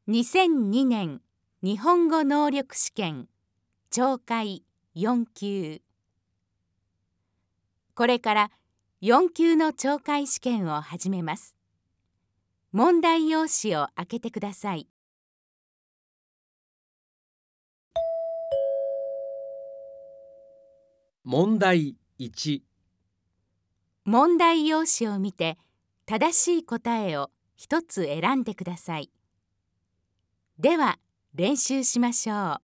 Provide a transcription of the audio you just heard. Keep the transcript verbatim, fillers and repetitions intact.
にせんにねん日本語能力試験懲戒よん級。これからよん級の懲戒試験を始めます。問題用紙を開けてください。 問題いち。 問題用紙を見て正しい答えを一つ選んでください。では練習しましょう。